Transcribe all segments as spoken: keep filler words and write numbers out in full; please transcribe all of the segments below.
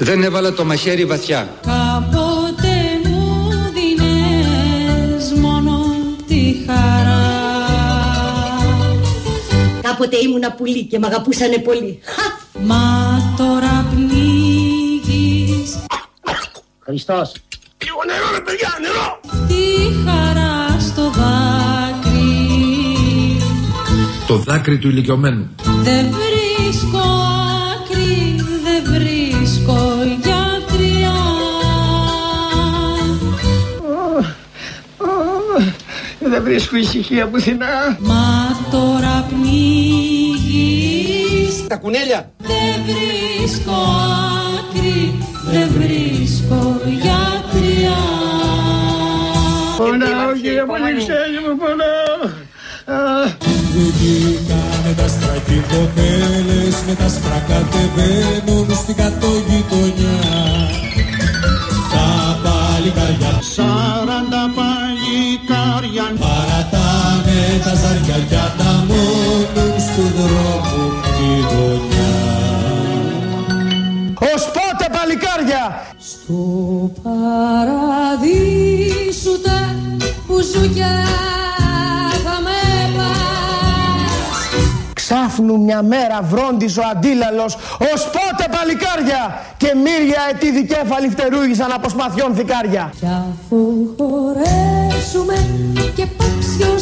Δεν έβαλα το μαχαίρι βαθιά. Κάποτε μου δίνες μόνο τη χαρά. Κάποτε ήμουνα πουλί και μ' αγαπούσανε πολύ. Μα τώρα πνίγεις. Χριστός. Λίγο νερό ρε παιδιά, νερό. Τη χαρά στο δάκρυ. Το δάκρυ του ηλικιωμένου. Δεν βρίσκω άκρη, δεν βρίσκω γιατριά. Δεν βρίσκω ησυχία πουθενά. Μα τώρα πνίγεις. Τα κουνέλια. Δεν βρίσκω άκρη, δεν βρίσκω γιατριά. Πονάω κύριε Πολυξέλη μου, πονάω. Βγήκανε τα στρακυδοπέλες με τα σπρακατεβαίνουν στην κατογειτονιά. Τα παλικάρια, Σαράντα παλικάρια παρατάνε τα ζάρια κι ανταμώνουν στου δρόμου τη γωνιά. Ως πότε παλικάρια? Στο παραδείσου τε που ζου και θα με πας. Ξάφνου μια μέρα βρόντιζε ο αντίλαλος. Ως πότε παλικάρια? Και μύρια ετή δικέφαλοι φτερούγησαν από σπαθιών θικάρια. Κι αφού χορέψουμε και πάψει ο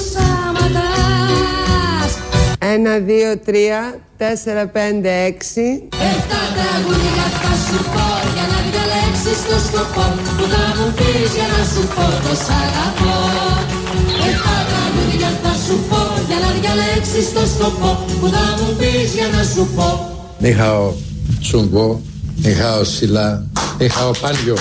Σάματας. Ένα, δύο, τρία, τέσσερα, πέντε, έξι. Εφτά τραγούδια θα σου πω για να διαλέξεις το σκοπό που θα μου πεις για να σου πω πως αγαπώ. Εφτά τραγούδια θα σου πω για να διαλέξεις το σκοπό που θα μου πεις για να σου πω. Νιχαο Τσούγκο, νιχαο Σιλά, νιχαο Πάλιο.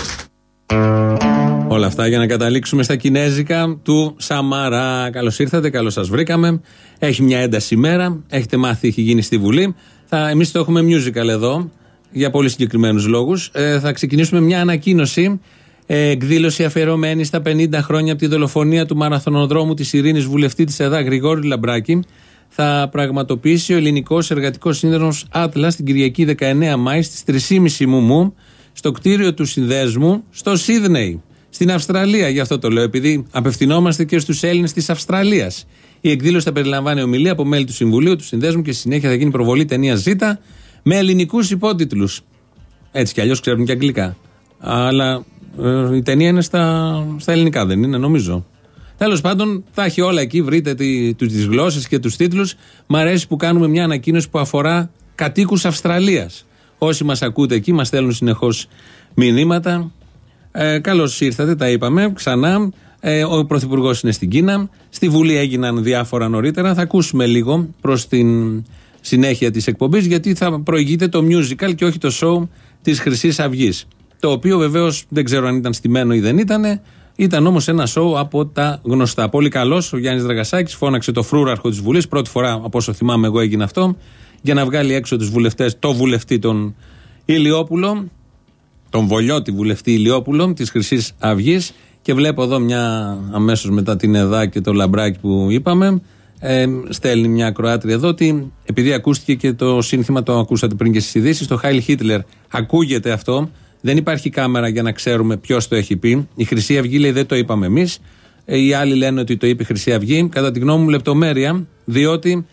Όλα αυτά για να καταλήξουμε στα κινέζικα του Σαμαρά. Καλώς ήρθατε, καλώς σας βρήκαμε. Έχει μια ένταση ημέρα, έχετε μάθει, έχει γίνει στη Βουλή. Θα, εμείς το έχουμε musical εδώ, για πολύ συγκεκριμένους λόγους. Ε, θα ξεκινήσουμε μια ανακοίνωση, ε, εκδήλωση αφιερωμένη στα πενήντα χρόνια από τη δολοφονία του μαραθωνοδρόμου της Ειρήνης βουλευτή της ΕΔΑ Γρηγόρη Λαμπράκη. Θα πραγματοποιήσει ο Ελληνικός Εργατικός Σύνδεσμος Άτλας την Κυριακή δεκαεννέα Μάη στις τρεις και μισή μου στο κτίριο του Συνδέσμου στο Σίδνεϊ, στην Αυστραλία. Γι' αυτό το λέω, επειδή απευθυνόμαστε και στους Έλληνες της Αυστραλίας. Η εκδήλωση θα περιλαμβάνει ομιλία από μέλη του Συμβουλίου, του Συνδέσμου και στη συνέχεια θα γίνει προβολή ταινία Ζήτα με ελληνικούς υπότιτλους. Έτσι κι αλλιώς ξέρουν και αγγλικά. Αλλά ε, η ταινία είναι στα, στα ελληνικά, δεν είναι, νομίζω. Τέλος πάντων, θα έχει όλα εκεί, βρείτε τι, τις γλώσσες και τους τίτλους. Μ' αρέσει που κάνουμε μια ανακοίνωση που αφορά κατοίκους Αυστραλίας. Όσοι μας ακούτε εκεί, μας στέλνουν συνεχώς μηνύματα. Ε, καλώς ήρθατε, τα είπαμε ξανά. Ε, ο Πρωθυπουργός είναι στην Κίνα. Στη Βουλή έγιναν διάφορα νωρίτερα. Θα ακούσουμε λίγο προς την συνέχεια της εκπομπής, γιατί θα προηγείται το musical και όχι το show της Χρυσής Αυγής. Το οποίο βεβαίως δεν ξέρω αν ήταν στημένο ή δεν ήταν. Ήταν όμως ένα show από τα γνωστά. Πολύ καλός ο Γιάννης Δραγασάκης, φώναξε το φρούραρχο της Βουλής. Πρώτη φορά, από όσο θυμάμαι εγώ, έγινε αυτό. Για να βγάλει έξω τους βουλευτές, το βουλευτή τον Ηλιόπουλο, τον Βολιώτη βουλευτή Ηλιόπουλο της Χρυσής Αυγής. Και βλέπω εδώ μια, αμέσως μετά την ΕΔΑ και το Λαμπράκι που είπαμε, ε, στέλνει μια ακροάτρια εδώ ότι επειδή ακούστηκε και το σύνθημα, το ακούσατε πριν και στις ειδήσεις, το Heil Hitler, ακούγεται αυτό, δεν υπάρχει κάμερα για να ξέρουμε ποιος το έχει πει. Η Χρυσή Αυγή λέει δεν το είπαμε εμείς, ε, οι άλλοι λένε ότι το είπε η Χρυσή Αυγή. Κατά τη γνώμη μου λεπτομέρεια, διότι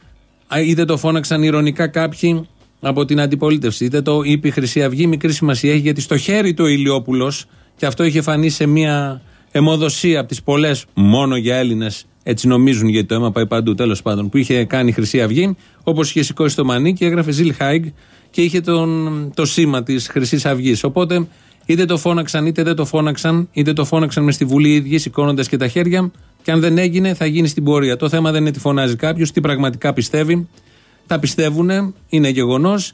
είτε το φώναξαν ειρωνικά κάποιοι από την αντιπολίτευση, είτε το είπε η Χρυσή Αυγή, μικρή σημασία έχει, γιατί στο χέρι του ο Ηλιόπουλος, και αυτό είχε φανεί σε μια αιμοδοσία από τις πολλές μόνο για Έλληνες, έτσι νομίζουν γιατί το αίμα πάει παντού, τέλος πάντων, που είχε κάνει η Χρυσή Αυγή, όπως είχε σηκώσει το μανί και έγραφε Ζιλ Χάιγκ και είχε τον, το σήμα της Χρυσής Αυγής. Οπότε είτε το φώναξαν είτε δεν το φώναξαν, είτε το φώναξαν μες στη Βουλή οι ίδιοι σηκώνοντας και τα χέρια, και αν δεν έγινε θα γίνει στην πορεία. Το θέμα δεν είναι τι φωνάζει κάποιος, τι πραγματικά πιστεύει. Τα πιστεύουν, είναι γεγονός,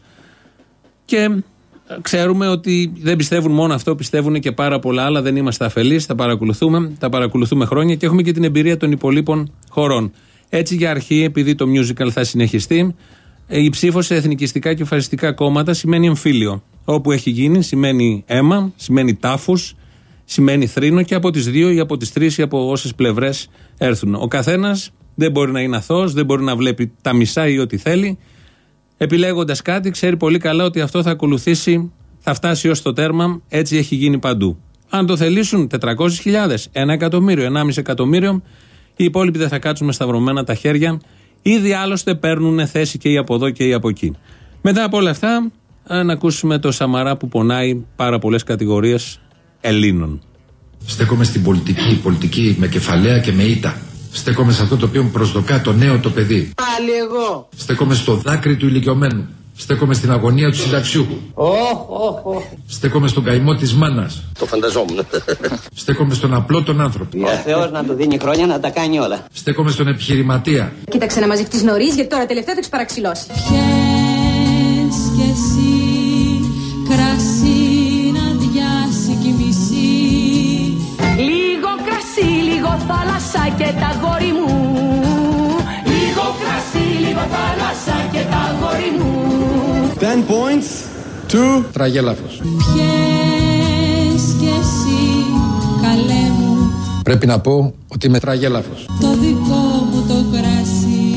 και ξέρουμε ότι δεν πιστεύουν μόνο αυτό, πιστεύουν και πάρα πολλά άλλα. Δεν είμαστε αφελείς, τα παρακολουθούμε, τα παρακολουθούμε χρόνια και έχουμε και την εμπειρία των υπολείπων χωρών. Έτσι, για αρχή, επειδή το musical θα συνεχιστεί, η ψήφος σε εθνικιστικά και φασιστικά κόμματα σημαίνει εμφύλιο. Όπου έχει γίνει σημαίνει αίμα, σημαίνει τάφους, σημαίνει θρήνο, και από τις δύο ή από τις τρεις ή από όσες πλευρές έρθουν. Ο καθένας δεν μπορεί να είναι αθώος, δεν μπορεί να βλέπει τα μισά ή ό,τι θέλει. Επιλέγοντας κάτι, ξέρει πολύ καλά ότι αυτό θα ακολουθήσει θα φτάσει ως το τέρμα, έτσι έχει γίνει παντού. Αν το θελήσουν τετρακόσιες χιλιάδες, ένα εκατομμύριο, ενάμιση εκατομμύριο, οι υπόλοιποι δεν θα κάτσουν με σταυρωμένα τα χέρια, ήδη άλλωστε παίρνουν θέση και οι από εδώ και οι από εκεί. Μετά από όλα αυτά, να ακούσουμε το Σαμαρά που πονάει πάρα πολλές κατηγορίες Ελλήνων. Στέκομαι στην πολιτική, πολιτική με κεφαλαία και με ήττα. Στέκομαι σε αυτό το οποίο προσδοκά το νέο το παιδί. Πάλι εγώ. Στέκομαι στο δάκρυ του ηλικιωμένου. Στέκομαι στην αγωνία του συνταξιούχου. Oh, oh, oh. Στέκομαι στον καημό της μάνας. Το φανταζόμουν. Στέκομαι στον απλό τον άνθρωπο. Ο Θεός να του δίνει χρόνια να τα κάνει όλα. Στέκομαι στον επιχειρηματία. Κοίταξε να μαζευτείς νωρίς, γιατί τώρα τελευταία το έχεις παραξηλώσει. Πιες κι εσύ κρασί να διάσει κι μισή. Λίγο κρασί, λίγο θάλασσα και τα γόρι μου. Λίγο κρασί, λίγο θάλασσα και τα γόρι μου. Ten points to Τραγέλαφος. Πιες κι εσύ καλέ μου. Πρέπει να πω ότι είμαι τραγέλαφος. Το δικό μου το κρασί.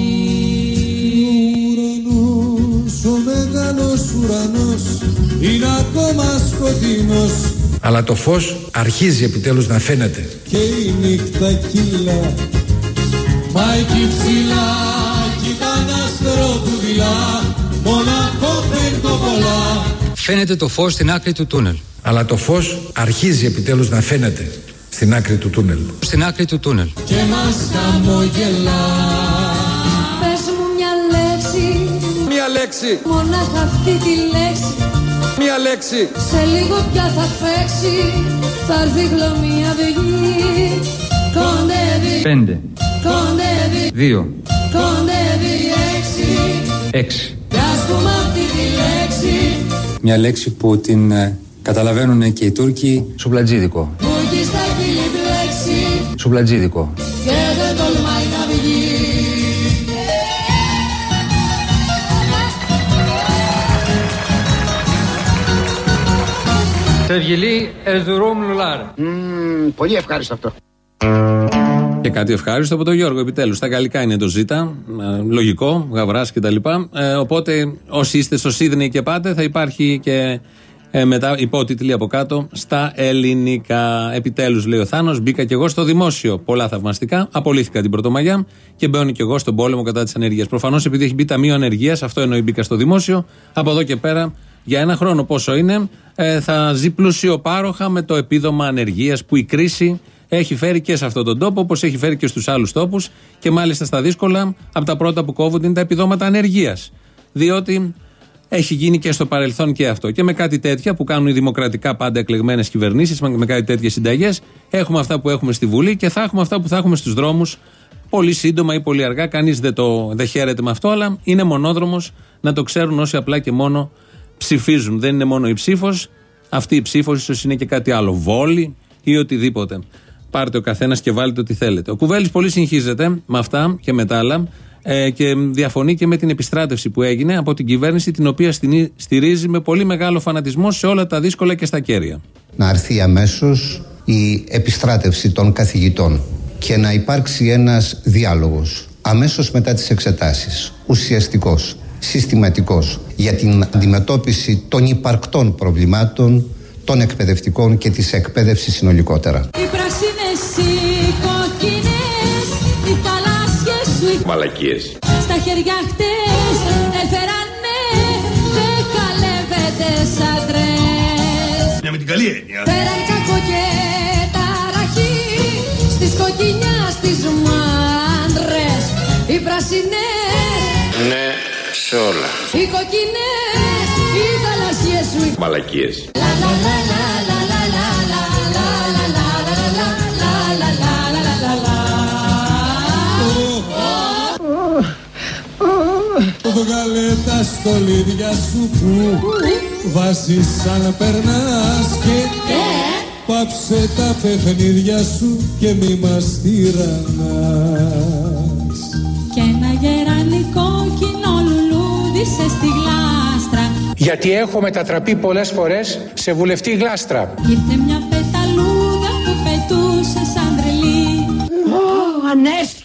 Ουρανός, ο μεγάλος ουρανός είναι ακόμα σκοτεινός. Αλλά το φως αρχίζει επιτέλους να φαίνεται. Και η νύχτα κύλα. Μα εκεί ψηλά κοιτάνε άστρο που δειλά. Μοναχό πολλά. Φαίνεται το φως στην άκρη του τούνελ. Αλλά το φως αρχίζει επιτέλους να φαίνεται στην άκρη του τούνελ. Στην άκρη του τούνελ. Και μας χαμογελά. Πες μου μια λέξη. Μια λέξη. Μονάχα αυτή τη λέξη. Μια λέξη. Σε λίγο πια θα παίξει. Θα έρθει γλωμή αυγή. Κοντεύει. Πέντε. Κοντεύει. Δύο. Κοντεύει έξι. Έξι. Κι ας πούμε αυτή τη λέξη. Μια λέξη που την ε, καταλαβαίνουν και οι Τούρκοι. Σουμπλατζίδικο. Που εκεί στα χείλη μπλέξει. Σουμπλατζίδικο. Και δεν τολμάει να βγει. Σεβγιλή Ερζουρούμ Λουλάρ. Πολύ ευχάριστο αυτό. Και κάτι ευχάριστο από τον Γιώργο, επιτέλους. Στα γαλλικά είναι το ζήτα. Λογικό, γαβράς κτλ. Ε, οπότε, όσοι είστε στο Σίδνεϊ και πάτε, θα υπάρχει και ε, μετά υπότιτλοι από κάτω στα ελληνικά. Επιτέλους, λέει ο Θάνος, μπήκα κι εγώ στο δημόσιο. Πολλά θαυμαστικά. Απολύθηκα την Πρωτομαγιά και μπαίνω κι εγώ στον πόλεμο κατά της ανεργίας. Προφανώς, επειδή έχει μπει ταμείο ανεργίας, αυτό εννοεί μπήκα στο δημόσιο. Από εδώ και πέρα, για ένα χρόνο πόσο είναι, ε, θα ζει πλουσιοπάροχα με το επίδομα ανεργίας που η κρίση έχει φέρει και σε αυτόν τον τόπο, όπως έχει φέρει και στους άλλους τόπους, και μάλιστα στα δύσκολα, από τα πρώτα που κόβονται είναι τα επιδόματα ανεργίας. Διότι έχει γίνει και στο παρελθόν και αυτό. Και με κάτι τέτοια που κάνουν οι δημοκρατικά πάντα εκλεγμένες κυβερνήσεις, με κάτι τέτοιες συνταγές, έχουμε αυτά που έχουμε στη Βουλή και θα έχουμε αυτά που θα έχουμε στους δρόμους πολύ σύντομα ή πολύ αργά. Κανείς δεν, το, δεν χαίρεται με αυτό, αλλά είναι μονόδρομος να το ξέρουν όσοι απλά και μόνο ψηφίζουν. Δεν είναι μόνο η ψήφος, αυτή η ψήφος ίσως είναι και κάτι άλλο, βόλη ή οτιδήποτε. Πάρτε ο καθένας και βάλτε ό,τι θέλετε. Ο Κουβέλης πολύ συγχύζεται με αυτά και με τα άλλα ε, και διαφωνεί και με την επιστράτευση που έγινε από την κυβέρνηση, την οποία στηρίζει με πολύ μεγάλο φανατισμό σε όλα τα δύσκολα και στα κέρια. Να έρθει αμέσως η επιστράτευση των καθηγητών και να υπάρξει ένας διάλογος αμέσως μετά τις εξετάσεις, ουσιαστικός, συστηματικός, για την αντιμετώπιση των υπαρκτών προβλημάτων των εκπαιδευτικών και της εκπαίδευσης συνολικότερα. Οι πράσινες, οι κόκκινες, οι θαλάσσιες σου. Μαλακίες. Στα χέρια χτες έφερανε δέκα λεβέντες άντρες. Μια με την καλή έννοια. Πέραν κακό και ταραχή στις κοκκινιάς τις μάντρες. Οι πράσινες, Ναι, σε όλα. οι κοκκινές, οι θαλάσσιες σου. Μαλακίες. Βγάλε τα στολίδια σου που βάζεις σαν περνάς και πάψε τα παιχνίδια σου και μη μας τυραννάς. Και ένα γερανικό κοινό λουλούδισε στη γλάστρα. Γιατί έχω μετατραπεί πολλές φορές σε βουλευτή γλάστρα. Ήρθε μια πεταλούδα που πετούσε σαν τρελή. Ω,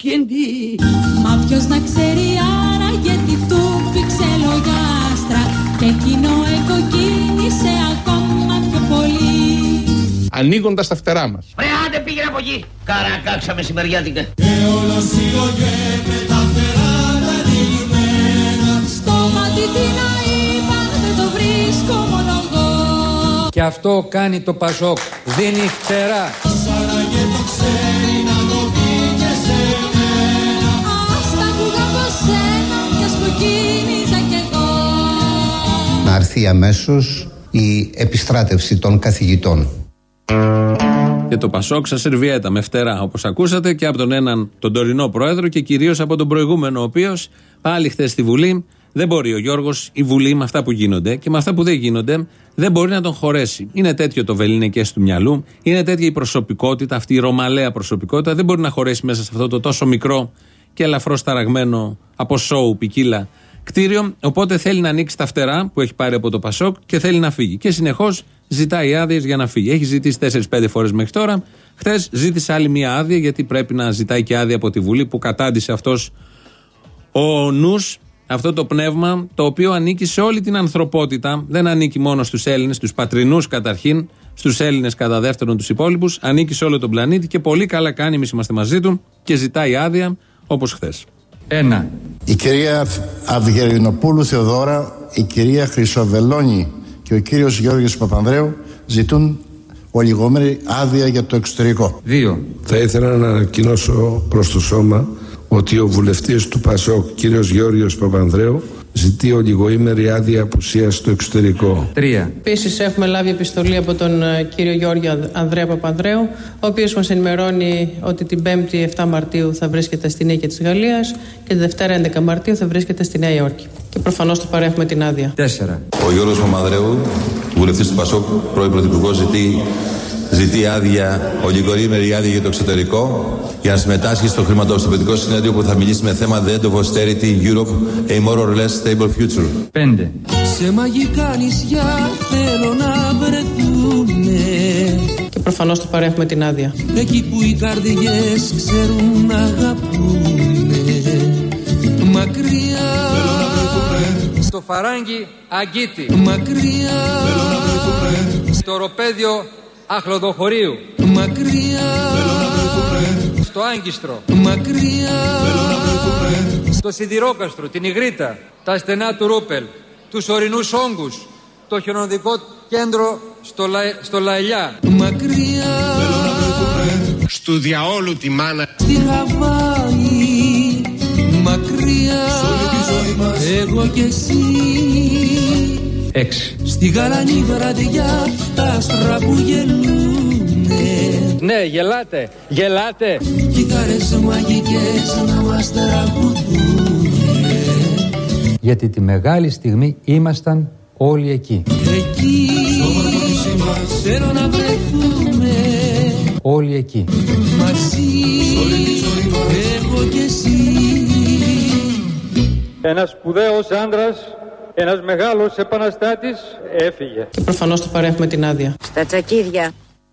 ανέσχυντη. Μα ποιος να ξέρει άραγε τι του πήξε λογιάστρα. και εκείνο εκοκίνησε ακόμα πιο πολύ. Ανοίγοντας τα φτερά μας. Ρε άντε πήγαινε από εκεί. Καρακάξα μεσημεριάτικα. Και όλο σιγογέ με τα φτερά τα ανοιγμένα. Στο μάτι τι να είπα δεν το βρίσκω μόνο εγώ. Και αυτό κάνει το Πασόκ, δίνει φτερά. Σαραγέ το ξέρει να το πει και σε μένα. Ας τα ακούγα από σένα κι ας κοκκίνιζα κι εγώ. Να έρθει αμέσως η επιστράτευση των καθηγητών. Και το Πασόκ σαν σερβιέτα με φτερά, όπως ακούσατε, και από τον έναν τον τωρινό πρόεδρο και κυρίως από τον προηγούμενο, ο οποίος πάλι χθες στη Βουλή δεν μπορεί ο Γιώργος, η Βουλή με αυτά που γίνονται και με αυτά που δεν γίνονται δεν μπορεί να τον χωρέσει. Είναι τέτοιο το βεληνικές του μυαλού, είναι τέτοια η προσωπικότητα, αυτή η ρωμαλαία προσωπικότητα, δεν μπορεί να χωρέσει μέσα σε αυτό το τόσο μικρό και ελαφρώς ταραγμένο από σόου ποικίλα κτίριο. Οπότε θέλει να ανοίξει τα φτερά που έχει πάρει από το Πασόκ και θέλει να φύγει. Και συνεχώς ζητάει άδειες για να φύγει. Έχει ζητήσει τέσσερις πέντε φορές μέχρι τώρα. Χθες ζήτησε άλλη μία άδεια, γιατί πρέπει να ζητάει και άδεια από τη Βουλή που κατάντησε αυτός ο νους, αυτό το πνεύμα το οποίο ανήκει σε όλη την ανθρωπότητα. Δεν ανήκει μόνο στους Έλληνες, τους πατρινούς καταρχήν, στους Έλληνες κατά δεύτερον τους υπόλοιπους. Ανήκει σε όλο τον πλανήτη και πολύ καλά κάνει, εμείς είμαστε μαζί του και ζητάει άδεια όπως χθες. Ένα. Η κυρία Αυγερινοπούλου Θεοδώρα, η κυρία Χρυσοβελώνη και ο κύριος Γιώργος Παπανδρέου ζητούν ολιγομέρη άδεια για το εξωτερικό. Δύο. Θα ήθελα να ανακοινώσω προς το σώμα ότι ο βουλευτής του Πασόκ, κύριος Γιώργος Παπανδρέου, ζητεί ολιγοήμερη άδεια απουσίας στο εξωτερικό. Τρία. Επίσης έχουμε λάβει επιστολή από τον κύριο Γιώργο Ανδρέα Παπανδρέου, ο οποίος μας ενημερώνει ότι την Πέμπτη επτά Μαρτίου θα βρίσκεται στη Νίκη της Γαλλίας και τη Δευτέρα έντεκα Μαρτίου θα βρίσκεται στη Νέα Υόρκη. Και προφανώς του παρέχουμε την άδεια. Τέσσερα. Ο Γιώργος Παπανδρέου, βουλευτής του Πασόκ, πρώην πρωθυπουργός, ζητεί, ζητεί άδεια, ολιγοήμερη άδεια για το εξωτερικό, για να συμμετάσχει στο χρηματοπιστωτικό συνέδριο που θα μιλήσει με θέμα The End of Austerity Europe, a more or less stable future. Πέντε. Σε μαγικά νησιά θέλω να βρεθούνε. Και προφανώς του παρέχουμε την άδεια. Εκεί που οι καρδιές ξέρουν να αγαπούνε. Μακριά θέλω να βρεθούνε. Στο Φαράγγι Αγκίτη. Μακριά θέλω να βρεθούνε. Στο Ροπέδιο Αχλοδοχωρίου. Μακριά θέλω να βρεθούνε. Στο Άγκιστρο. Μακριά θέλω να βρεθούνε. Στο Σιδηρόκαστρο, την Ιγρήτα, τα στενά του Ρούπελ, τους ορεινούς όγκους, το χιονοδικό κέντρο στο, Λα... στο Λαελιά. Μακριά θέλω να βρεθούνε. Στου διαόλου τη μάνα. Στη Χαβάη. Μακριά σ' όλη τη ζωή μας εγώ κι εσύ. Έξι. Στη γαλανή βραδιά τα άστρα που γελούνε. Ναι, γελάτε, γελάτε. Κιθάρες μαγικές να μας τραγουδούνε. Γιατί τη μεγάλη στιγμή ήμασταν όλοι εκεί. Εκεί στο μαγνήσι μας θέλω να βρεθούμε. Όλοι εκεί. Μαζί σ' όλη τη ζωή μας εγώ κι εσύ. Ένας σπουδαίος άντρας, ένας μεγάλος επαναστάτης έφυγε. Και προφανώς του παρέχουμε την άδεια. Στα τσακίδια.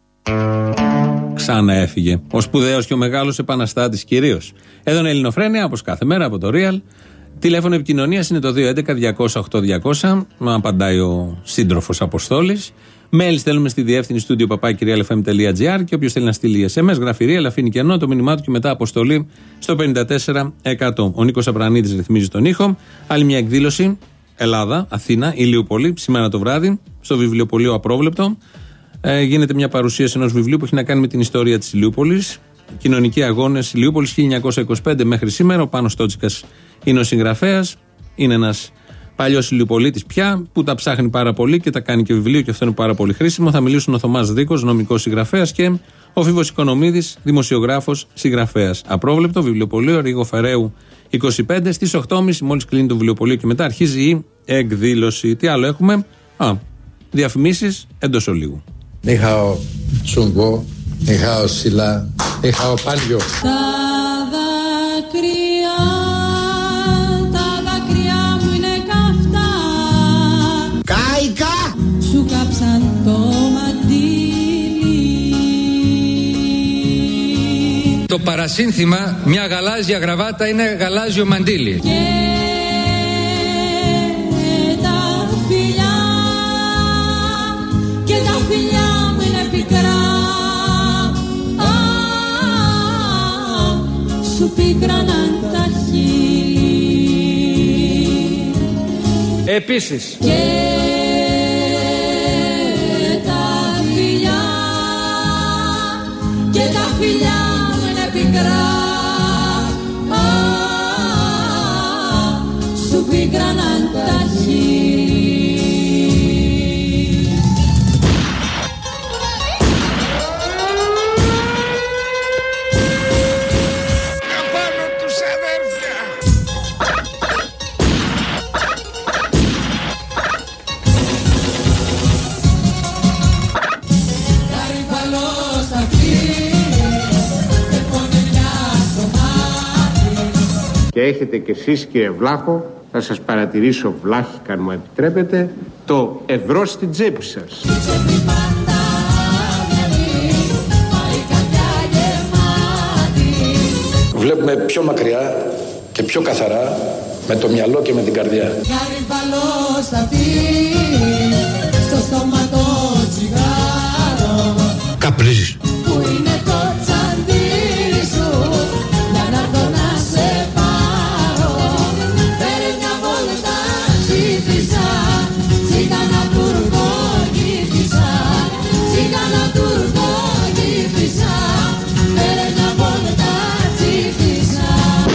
Ξανά έφυγε. Ο σπουδαίος και ο μεγάλος επαναστάτης κυρίως. Εδώ είναι Ελληνοφρένεια, όπως κάθε μέρα από το Real. Τηλέφωνο επικοινωνίας είναι το δύο έντεκα διακόσια οκτώ διακόσια. Μα απαντάει ο σύντροφος Αποστόλης. Mail στέλνουμε στη διεύθυνση studio παπάκι real f m τελεία g r και όποιος θέλει να στείλει ες εμ ες, γραφειρία, αλλά αφήνει κενό το μήνυμά του και μετά αποστολή στο πενήντα τέσσερα εκατό. Ο Νίκος Απρανίδης ρυθμίζει τον ήχο. Άλλη μια εκδήλωση, Ελλάδα, Αθήνα, Ηλιούπολη, σήμερα το βράδυ, στο βιβλιοπωλείο Απρόβλεπτο. Ε, γίνεται μια παρουσίαση ενός βιβλίου που έχει να κάνει με την ιστορία της Ηλιούπολης. Κοινωνικοί αγώνες Ηλιούπολης χίλια εννιακόσια είκοσι πέντε μέχρι σήμερα. Ο Πάνος Τότσικας είναι ο συγγραφέας. Είναι ένας παλιός Ηλιουπολίτης πια που τα ψάχνει πάρα πολύ και τα κάνει και βιβλίο και αυτό είναι πάρα πολύ χρήσιμο. Θα μιλήσουν ο Θωμάς Δίκος, νομικός συγγραφέας, και ο Φίβος Οικονομίδης, δημοσιογράφος, συγγραφέας. Απρόβλεπτο, βιβλιοπωλείο Ρίγο Φεραίου είκοσι πέντε στις οκτώ και μισή. Μόλις κλείνει το βιβλιοπωλείο και μετά αρχίζει η εκδήλωση. Τι άλλο έχουμε? Α, διαφημίσεις εντός ολίγου. Νιχάω Τσουγκό, νιχάω Σιλά, νιχάω Πάλιο. Τα δάκρυα, τα δάκρυα μου είναι καυτά. Κάικα! Σου κάψαν το μαντίλι. Το παρασύνθημα μια γαλάζια γραβάτα είναι γαλάζιο μαντίλι. Και τα πίκραναν τα χείλη. Επίσης. Και τα φιλιά, και τα φιλιά μου είναι πικρά, α, σου πίκραναν τα χείλη. Και έχετε κι εσείς, κύριε Βλάχο, θα σας παρατηρήσω βλάχικα αν μου επιτρέπετε, το ευρώ στην τσέπη σας. Βλέπουμε πιο μακριά και πιο καθαρά με το μυαλό και με την καρδιά. Γαριβαλό σταθή, στο στόμα το τσιγάρο. Καπνίζεις. Πού είναι το τσαντήρι σου, για να έρθω να σε πάρω. Φέρε μια βόλτα ψήφισα, τσίγανα τουρκό γύφισα, τσίγανα τουρκό γύφισα. Φέρε μια βόλτα ψήφισα.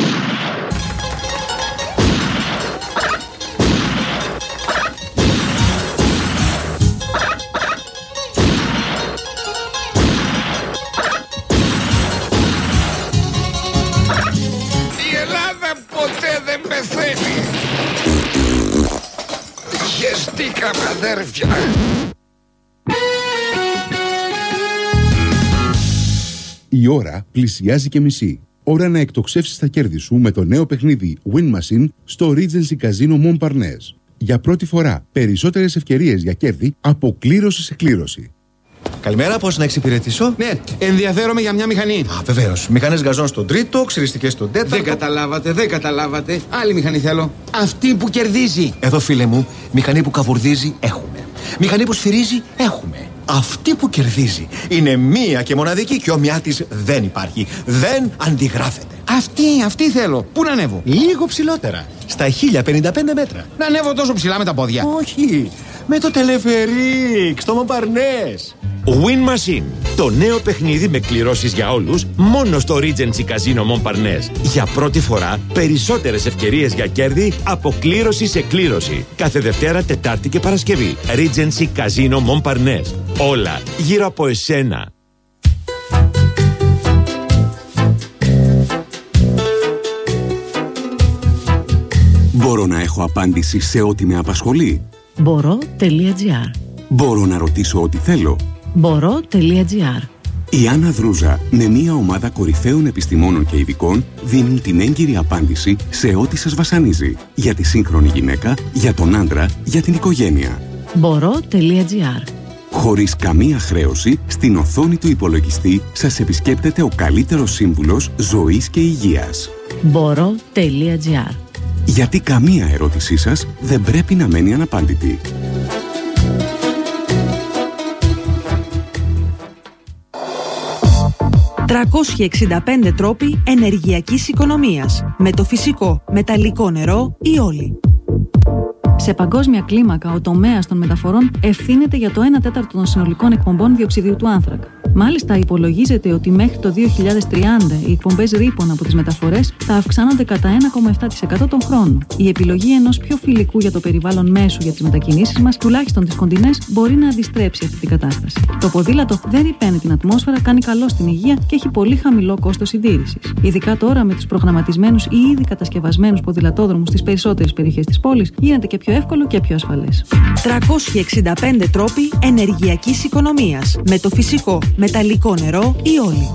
Χεστήκαμε, αδέρφια. Η ώρα πλησιάζει και μισή. Ώρα να εκτοξεύσεις τα κέρδη σου με το νέο παιχνίδι Win Machine στο Regency Casino Montparnasse. Για πρώτη φορά, περισσότερες ευκαιρίες για κέρδη από κλήρωση σε κλήρωση. Καλημέρα, πώς να εξυπηρετήσω? Ναι, ενδιαφέρομαι για μια μηχανή. Α, βεβαίως. Μηχανές γκαζόν στον τρίτο, ξυριστικές στον τέταρτο. Δεν καταλάβατε, δεν καταλάβατε. Άλλη μηχανή θέλω. Αυτή που κερδίζει. Εδώ, φίλε μου, μηχανή που καβουρδίζει έχουμε. Μηχανή που σφυρίζει έχουμε. Αυτή που κερδίζει είναι μία και μοναδική και όμοιά της δεν υπάρχει. Δεν αντιγράφεται. Αυτή, αυτή θέλω. Πού να ανέβω? Λίγο ψηλότερα. Στα χίλια πενήντα πέντε μέτρα. Να ανέβω τόσο ψηλά με τα πόδια? Όχι. Με το τελεφερίκ στο Montparnasse. Win Machine. Το νέο παιχνίδι με κληρώσεις για όλους μόνο στο Regency Casino Montparnasse. Για πρώτη φορά περισσότερες ευκαιρίες για κέρδη από κλήρωση σε κλήρωση. Κάθε Δευτέρα, Τετάρτη και Παρασκευή. Regency Casino Montparnasse. Όλα γύρω από εσένα. Μπορώ να έχω απάντηση σε ό,τι με απασχολεί. Μπορώ.gr. Μπορώ να ρωτήσω ό,τι θέλω. Μπορώ.gr. Η Άννα Δρούζα με μια ομάδα κορυφαίων επιστημόνων και ειδικών δίνουν την έγκυρη απάντηση σε ό,τι σας βασανίζει. Για τη σύγχρονη γυναίκα, για τον άντρα, για την οικογένεια. Μπορώ.gr. Χωρίς καμία χρέωση, στην οθόνη του υπολογιστή σας επισκέπτεται ο καλύτερος σύμβουλος ζωής και υγείας. Μπορώ.gr. Γιατί καμία ερώτησή σας δεν πρέπει να μένει αναπάντητη. τριακόσιοι εξήντα πέντε τρόποι ενεργειακής οικονομίας. Με το φυσικό, μεταλλικό νερό ή όλοι. Σε παγκόσμια κλίμακα, ο τομέας των μεταφορών ευθύνεται για το ένα τέταρτο των συνολικών εκπομπών διοξιδίου του άνθρακα. Μάλιστα, υπολογίζεται ότι μέχρι το δύο χιλιάδες τριάντα οι εκπομπές ρήπων από τις μεταφορές θα αυξάνονται κατά ένα κόμμα επτά τοις εκατό τον χρόνο. Η επιλογή ενός πιο φιλικού για το περιβάλλον μέσου για τις μετακινήσεις μας, τουλάχιστον τις κοντινές, μπορεί να αντιστρέψει αυτή την κατάσταση. Το ποδήλατο δεν ρηπαίνει την ατμόσφαιρα, κάνει καλό στην υγεία και έχει πολύ χαμηλό κόστος συντήρησης. Ειδικά τώρα με τους προγραμματισμένους ή ήδη κατασκευασμένους ποδηλατόδρομους στις περισσότερες περιοχές της πόλης, γίνεται και πιο εύκολο και πιο ασφαλές. τριακόσιοι εξήντα πέντε τρόποι ενεργειακής οικονομίας. Με το φυσικό, μεταλλικό νερό ή όλοι.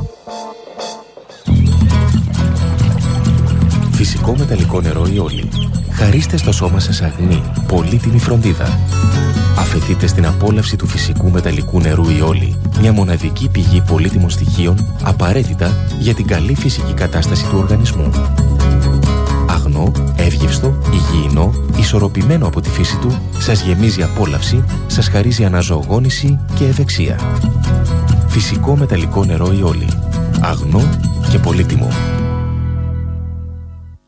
Φυσικό μεταλλικό νερό ή όλοι. Χαρίστε στο σώμα σας αγνή, πολύτιμη φροντίδα. Αφεθείτε στην απόλαυση του φυσικού μεταλλικού νερού ή όλοι, μια μοναδική πηγή πολύτιμων στοιχείων απαραίτητα για την καλή φυσική κατάσταση του οργανισμού. Αγνό, εύγευστο, υγιεινό, ισορροπημένο από τη φύση του, σας γεμίζει απόλαυση, σας χαρίζει αναζωογόνηση και ευεξία. Φυσικό μεταλλικό νερό ή όλοι. Αγνό και πολύτιμο.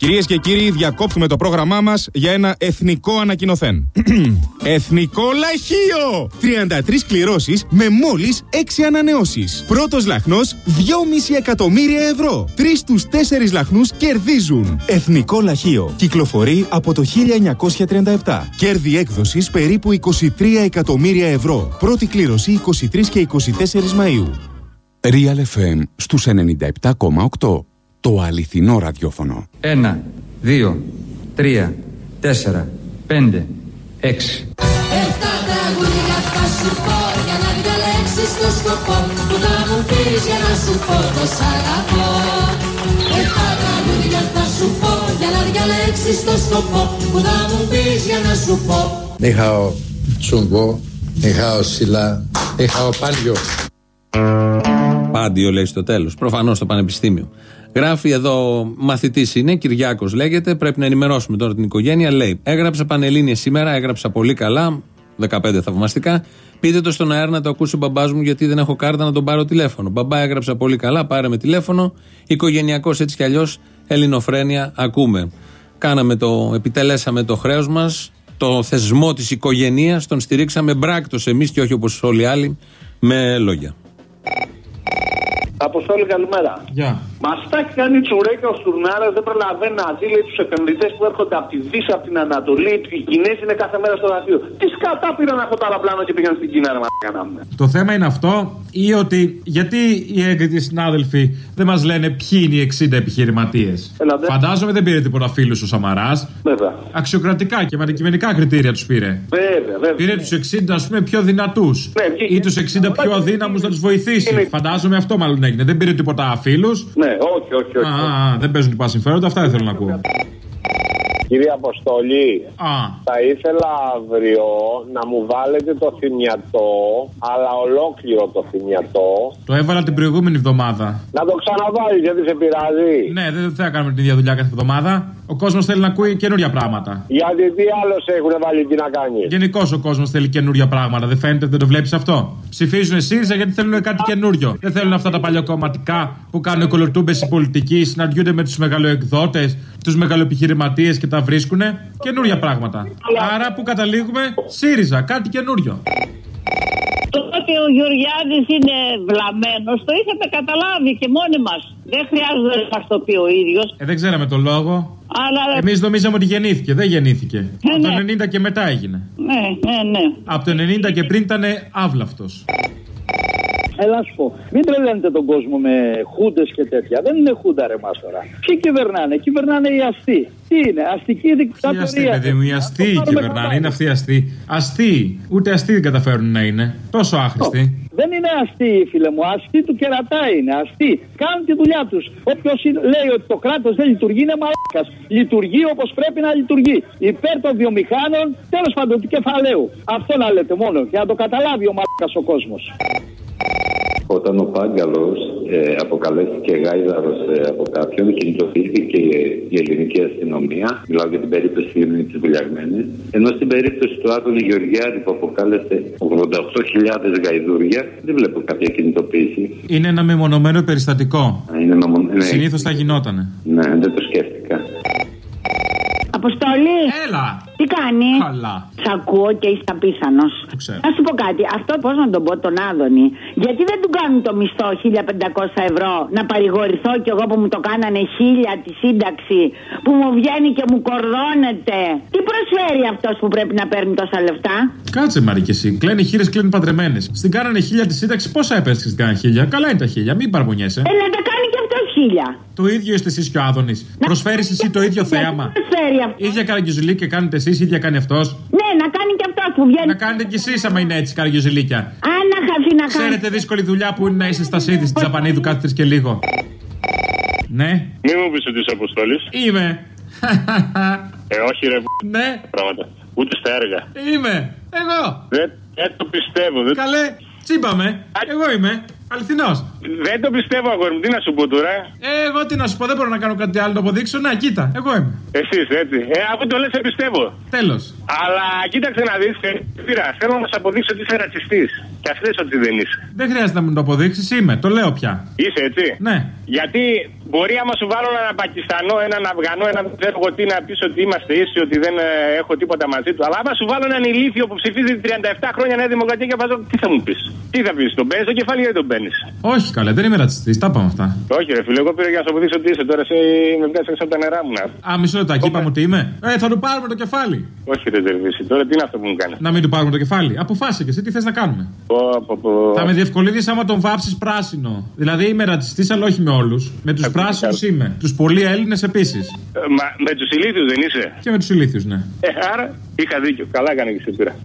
Κυρίες και κύριοι, διακόπτουμε το πρόγραμμά μας για ένα εθνικό ανακοινωθέν. Εθνικό λαχείο! τριάντα τρεις κληρώσεις με μόλις έξι ανανεώσεις. Πρώτος λαχνός δυόμισι εκατομμύρια ευρώ. Τρεις στους τέσσερις λαχνούς κερδίζουν. Εθνικό λαχείο. Κυκλοφορεί από το χίλια εννιακόσια τριάντα επτά. Κέρδη έκδοσης περίπου είκοσι τρία εκατομμύρια ευρώ. Πρώτη κλήρωση είκοσι τρεις και είκοσι τέσσερις Μαΐου. Real εφ εμ στους ενενήντα επτά κόμμα οκτώ. Το αληθινό ραδιόφωνο. Ένα, δύο, τρία, τέσσερα, πέντε, έξι. Εφτά τραγούδια θα σου πω για να διαλέξεις το σκοπό που θα μου πεις για να σου πω το σ' αγαπώ. Εφτά τραγούδια θα σου πω για να διαλέξεις το σκοπό που θα μου πεις για να σου πω. Είχαω τσουγκό, είχαω σιλά, είχαω πάνιο. Πάντιο λέει στο τέλος. Προφανώς στο πανεπιστήμιο. Γράφει εδώ, μαθητής είναι, Κυριάκος λέγεται. Πρέπει να ενημερώσουμε τώρα την οικογένεια. Λέει: έγραψα Πανελλήνιες σήμερα, έγραψα πολύ καλά. δεκαπέντε θαυμαστικά. Πείτε το στον αέρα να το ακούσει ο μπαμπάς μου, γιατί δεν έχω κάρτα να τον πάρω τηλέφωνο. Μπαμπά, έγραψα πολύ καλά, πάρε με τηλέφωνο. Οικογενειακός έτσι κι αλλιώς, ελληνοφρένεια ακούμε. Κάναμε το, επιτελέσαμε το χρέος μας, το θεσμό της οικογενείας, τον στηρίξαμε μπράκτος εμείς και όχι όπως όλοι οι άλλοι με λόγια. Αποστόλη, καλημέρα. Γεια. Μας τα έχει κάνει τσουρέκα ο Στουρνάρας, δεν προλαβαίνει να ζει, λέει, τους επενδυτές που έρχονται από τη Δύση, από την Ανατολή. Οι Κινέζοι είναι κάθε μέρα στο γραφείο. Τι σκατά πήραν αυτό το αεροπλάνο και πήγαν στην Κίνα, ρε μαλάκα. Το θέμα είναι αυτό, ή ότι γιατί οι έγκριτοι συνάδελφοι δεν μας λένε ποιοι είναι οι εξήντα επιχειρηματίες. Ελάτε. Φαντάζομαι δεν πήρε τίποτα φίλους ο Σαμαράς. Βέβαια. Αξιοκρατικά και με αντικειμενικά κριτήρια τους πήρε. Βέβαια, βέβαια. Πήρε τους εξήντα, ας πούμε, πιο δυνατούς. Ναι, ή τους εξήντα πιο αδύναμους να τους βοηθήσει. Είναι... Φαντάζομαι αυτό μάλλον έγινε. Δεν πήρε τίποτα φίλους. Ναι, όχι, όχι, όχι. Α, α, δεν παίζουν τίποτα συμφέροντα, αυτά δεν θέλω να ακούω. Κύριε Αποστολή, Α. θα ήθελα αύριο να μου βάλετε το θυμιατό, αλλά ολόκληρο το θυμιατό. Το έβαλα την προηγούμενη εβδομάδα. Να το ξαναβάλει, γιατί σε πειράζει. Ναι, δεν θα κάνουμε την ίδια δουλειά κάθε εβδομάδα. Ο κόσμος θέλει να ακούει καινούρια πράγματα. Γιατί τι άλλο έχουν βάλει, τι να κάνει. Γενικώς ο κόσμος θέλει καινούρια πράγματα. Δεν φαίνεται, δεν το βλέπεις αυτό. Ψηφίζουν ΣΥΡΙΖΑ γιατί θέλουν κάτι καινούριο. Δεν θέλουν αυτά τα παλιοκομματικά που κάνουν κολοτούμπες οι πολιτικοί, συναντιούνται με τους μεγαλοεκδότες, τους μεγαλοεπιχειρηματίες και τα βρίσκουνε. Καινούρια πράγματα. Άρα που καταλήγουμε, ΣΥΡΙΖΑ, κάτι καινούριο. Το ότι ο Γεωργιάδης είναι βλαμμένος το είχαμε καταλάβει και μόνοι μας. Δεν χρειάζεται να μας το πει ο ίδιος. Ε, δεν ξέραμε τον λόγο. Αλλά... Εμείς νομίζαμε ότι γεννήθηκε. Δεν γεννήθηκε. Ε, από ναι. το ενενήντα και μετά έγινε. Ναι, ναι, ναι. Από το ενενήντα και πριν ήταν αύλαυτος. Έλα σου πω, μην τρελαίνετε τον κόσμο με χούντες και τέτοια. Δεν είναι χούντα, ρε μας τώρα. Ποιοι κυβερνάνε, κυβερνάνε οι αστεί. Τι είναι, αστική δικτατορία. Ποιοι αστεί, παιδί μου, οι αστεί κυβερνάνε, είναι αυτοί οι αστεί. Αστεί, ούτε αστεί δεν καταφέρουν να είναι. Τόσο άχρηστοι. Δεν είναι αστεί, φίλε μου, αστεί του κερατά είναι. Αστεί. Κάνουν τη δουλειά τους. Όποιος λέει ότι το κράτος δεν λειτουργεί είναι μαλάκας. Λειτουργεί όπως πρέπει να λειτουργεί. Υπέρ των βιομηχάνων, τέλος πάντων του κεφαλαίου. Αυτό να λέτε μόνο, για να το καταλάβει ο μαλάκας ο κόσμος. Όταν ο Πάγκαλος ε, αποκαλέστηκε γάιδαρος ε, από κάποιον, κινητοποιήθηκε η ελληνική αστυνομία. Μιλάω για την περίπτωση της Βουλιαγμένης. Ενώ στην περίπτωση του Άδωνη Γεωργιάδη που αποκάλεσε ογδόντα οκτώ χιλιάδες γαϊδούρια, δεν βλέπω κάποια κινητοποίηση. Είναι ένα μεμονωμένο περιστατικό. Είναι μεμο... ναι. Συνήθως θα γινότανε. Ναι, δεν το σκέφτηκα. Αποστολή! Έλα! Τι κάνει? Καλά. Σ' ακούω και είσαι απίθανος. Να σου πω κάτι, αυτό πώς να τον πω τον Άδωνη, γιατί δεν του κάνουν το μισθό χίλια πεντακόσια ευρώ να παρηγορηθώ κι εγώ που μου το κάνανε χίλια τη σύνταξη, που μου βγαίνει και μου κορδώνεται. Τι προσφέρει αυτός που πρέπει να παίρνει τόσα λεφτά? Κάτσε Μαρή και εσύ, κλαίνε χείρες, κλαίνουν παντρεμένες. Στην κάνανε χίλια τη σύνταξη, πόσα έπαιρνες στην κάνανε χίλια? Καλά είναι τα χίλια, μην παραπονιέσαι. Ε, να τα κάνει κι αυτός χίλια. Το ίδιο είστε εσείς και ο Άδωνης. Προσφέρεις εσύ το ίδιο θέαμα. Ίδια καραγκιουζιλίκια κάνετε εσείς, ίδια κάνει αυτός. Ναι, να κάνει και αυτός που βγαίνει. Να κάνετε κι εσείς άμα είναι έτσι καραγκιουζιλίκια. Αν να χαθεί να χάσει. Ξέρετε δύσκολη δουλειά που είναι να είσαι στα σίδη της Τζαπανίδου κάθε τρεις και λίγο. Ναι. Μη μου πεις ότι είσαι Αποστόλης. Είμαι. Ε, όχι ρε. Ναι. Πράγματα. Ούτε στα έργα. Είμαι. Εγώ. Δεν, δεν το πιστεύω. Δεν... Καλέ. Τσίμπαμε. Εγώ είμαι. Αληθινός. Δεν το πιστεύω, αγόρι μου. Τι να σου πω τώρα. Ε, εγώ τι να σου πω. Δεν μπορώ να κάνω κάτι άλλο να αποδείξω. Να, κοίτα. Εγώ είμαι. Εσείς, έτσι. Ε, αφού το λες, σε πιστεύω. Τέλος. Αλλά κοίταξε να δεις. Πήρα. Θέλω να μας αποδείξω ότι είσαι ρατσιστής. Και ας λες ότι δεν είσαι. Δεν χρειάζεται να μου το αποδείξεις, είμαι. Το λέω πια. Είσαι έτσι. Ναι. Γιατί μπορεί άμα σου βάλω έναν Πακιστανό, έναν Αφγανό, έναν δεν ξέρω τι να πεις ότι είμαστε ίσοι, ότι δεν ε, έχω τίποτα μαζί του. Αλλά άμα σου βάλω έναν ηλίθιο που ψηφίζει τριάντα επτά χρόνια Νέα Δημοκρατία και βάζω, τι θα μου πεις? Τι θα πεις, τον παίρνεις το κεφάλι ή δεν τον παίρνεις? Όχι καλέ, δεν είμαι ρατσιστής, τα πάμε αυτά. Όχι, ρε φίλε, εγώ πήρα για να σου αποδείξω ότι είσαι τώρα. Σε με βγάζει έξω από τα νερά μου να. Α, μισό λεπτάκι, είπαμε ότι είμαι. Ε, θα του πάρουμε το κεφάλι. Όχι, ρε Τερβίση, τώρα τι είναι αυτό που μου κάνει? Να μην του πάρουμε το κεφάλι. Αποφάσισε και εσύ τι θες να κάνουμε. Πω, πω, πω. Θα με διευκολύνεις άμα τον βάψεις πράσινο. Δηλαδή είμαι ρατσιστής, αλλά όχι με όλους. Με τους πράσινους είμαι. Τους πολύ Έλληνες επίσης. Ε, μα με τους ηλίθιους δεν είσαι? Και με τους ηλίθιους, ναι. Ε, άρα είχα δίκιο. Καλά έκανε και σε πήρα.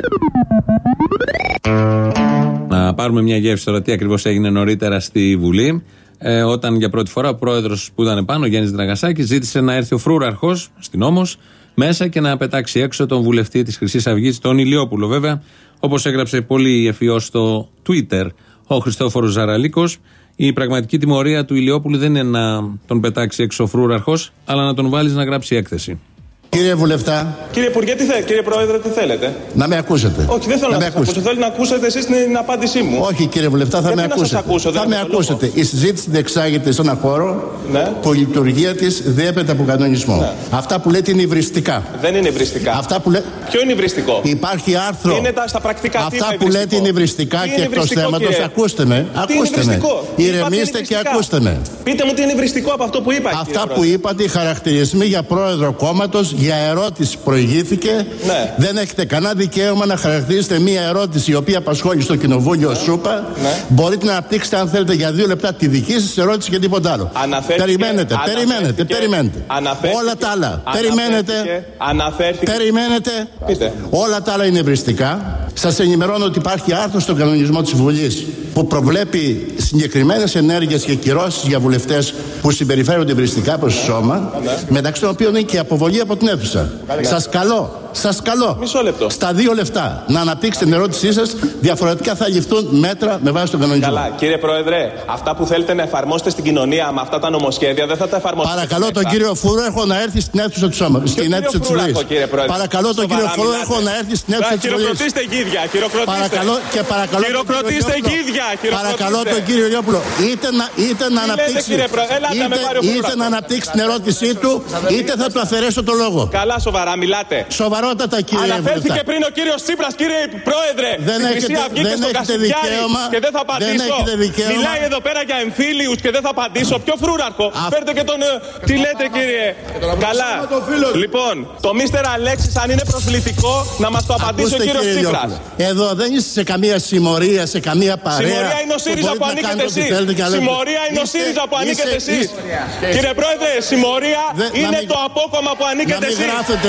Να πάρουμε μια γεύση τώρα τι ακριβώς έγινε νωρίτερα στη Βουλή. Ε, όταν για πρώτη φορά ο πρόεδρος που ήταν πάνω, Γιάννης Δραγασάκης, ζήτησε να έρθει ο φρούραρχος στην Όμος μέσα και να πετάξει έξω τον βουλευτή της Χρυσής Αυγής, τον Ηλιόπουλο. Βέβαια, όπως έγραψε πολύ ευφυώς στο Twitter ο Χριστόφορος Ζαραλίκος, η πραγματική τιμωρία του Ηλιόπουλου δεν είναι να τον πετάξει έξω ο φρούραρχος, αλλά να τον βάλεις να γράψει έκθεση. Κύριε Βουλευτά. Κύριε Υπουργέ, τι θέλετε, κύριε Πρόεδρε, τι θέλετε? Να με ακούσετε. Όχι, δεν θέλω να, να σας ακούσω. Θέλω να ακούσετε εσείς την απάντησή μου. Όχι, κύριε Βουλευτά, θα Γιατί με ακούσετε. Ακούσω, θα με ακούσετε. Η συζήτηση διεξάγεται σε έναν χώρο ναι. που η λειτουργία της διέπεται από κανονισμό. Ναι. Αυτά που λέτε είναι υβριστικά. Δεν είναι υβριστικά. Αυτά που λέ... Ποιο είναι υβριστικό? Υπάρχει άρθρο. Είναι τα, στα πρακτικά. Αυτά που λέτε είναι υβριστικά και εκτός θέματος. Ακούστε με. Ακούστε με. Ηρεμήστε και ακούστε με. Πείτε μου τι είναι υβριστικό από αυτό που είπα. Αυτά που είπατε, οι χαρακτηρισμοί για πρόεδρο κόμματος, για ερώτηση προηγήθηκε. Ναι. Δεν έχετε κανένα δικαίωμα να χαρακτηρίσετε μία ερώτηση η οποία απασχόλει στο κοινοβούλιο ναι. Σούπα. Ναι. Μπορείτε να αναπτύξετε, αν θέλετε, για δύο λεπτά τη δική σας ερώτηση και τίποτα άλλο. Αναφέρθηκε, περιμένετε, περιμένετε, περιμένετε. Όλα τα άλλα. Περιμένετε. Αναφέρθηκε. Περιμένετε. Πείτε. Όλα τα άλλα είναι υβριστικά. Σας ενημερώνω ότι υπάρχει άρθρο στον κανονισμό της Βουλής που προβλέπει συγκεκριμένες ενέργειες και κυρώσεις για βουλευτές που συμπεριφέρονται υβριστικά προς το σώμα, ναι. μεταξύ των οποίων είναι και η αποβολή από την αίθουσα. Σας καλώ, σας καλώ στα δύο λεπτά να αναπτύξετε την ερώτησή σας, διαφορετικά θα ληφθούν μέτρα με βάση τον κανονισμό. Καλά, κύριε Πρόεδρε, αυτά που θέλετε να εφαρμόσετε στην κοινωνία με αυτά τα νομοσχέδια δεν θα τα εφαρμόσετε. Παρακαλώ τον κύριο Φρούραρχο να έρθει στην αίθουσα του σώματος. Στην αίθουσα της Βουλής. Παρακαλώ τον κύριο Φρούραρχο να έρθει στην αίθουσα της Βουλής. Χειροκροτήστε γίδια, χειροκροτήστε. Παρακαλώ και παρακαλώ. Χειροκροτήστε γίδια, παρακαλώ τον κύριο Ηλιόπουλο είτε να, είτε να αναπτύξει είτε, είτε να αναπτύξει την ερώτησή του, είτε θα του αφαιρέσω το λόγο. Καλά, σοβαρά μιλάτε. Σοβαρότατα, κύριε Βουλευτά. Αναφέρθηκε πριν ο κύριος Τσίπρας, κύριε Πρόεδρε. Δεν έχετε, δεν έχετε δικαίωμα. Και δεν θα απαντήσω. Δικαίωμα. Μιλάει εδώ πέρα για εμφύλιους και δεν θα απαντήσω. Ποιο φρούραρχο? Α... Φέρτε και τον. Τι λέτε, κύριε? Καλά. Λοιπόν, το μίστερ Αλέξης, αν είναι προσβλητικό, να μας το απαντήσει ο κύριος Τσίπρας. Εδώ δεν είστε σε καμία συμμορία, σε καμία παρέα. Συμμορία είναι ο ΣΥΡΙΖΑ που ανήκετε εσείς. Συμμορία είναι ο ΣΥΡΙΖΑ που ανήκετε εσείς. Κύριε Πρόεδρε, συμμορία είναι το απόκομμα που ανήκετε εσείς.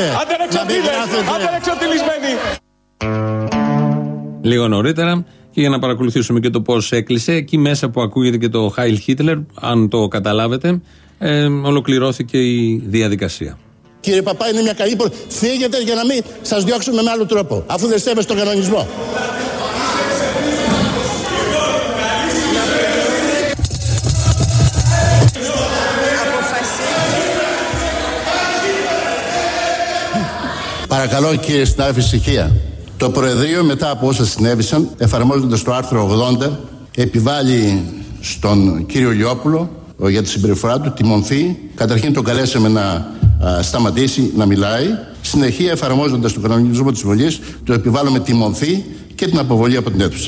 Άντε εξωτυλισμένοι. Λίγο νωρίτερα, και για να παρακολουθήσουμε και το πώς έκλεισε, εκεί μέσα που ακούγεται και το Heil Hitler, αν το καταλάβετε, ε, ολοκληρώθηκε η διαδικασία. Κύριε Παπά, είναι μια καλή προ... Φύγετε για να μην σας διώξουμε με άλλο τρόπο, αφού δεν σέβεστε τον κανονισμό. Παρακαλώ, κύριε συνάδελφε, ησυχία. Το Προεδρείο, μετά από όσα συνέβησαν, εφαρμόζοντας το άρθρο ογδόντα, επιβάλλει στον κύριο Ηλιόπουλο για τη συμπεριφορά του τη μορφή. Καταρχήν τον καλέσαμε να α, σταματήσει να μιλάει. Συνεχεία, εφαρμόζοντας τον κανονισμό της Βουλής, το επιβάλλουμε τη μορφή και την αποβολή από την αίθουσα.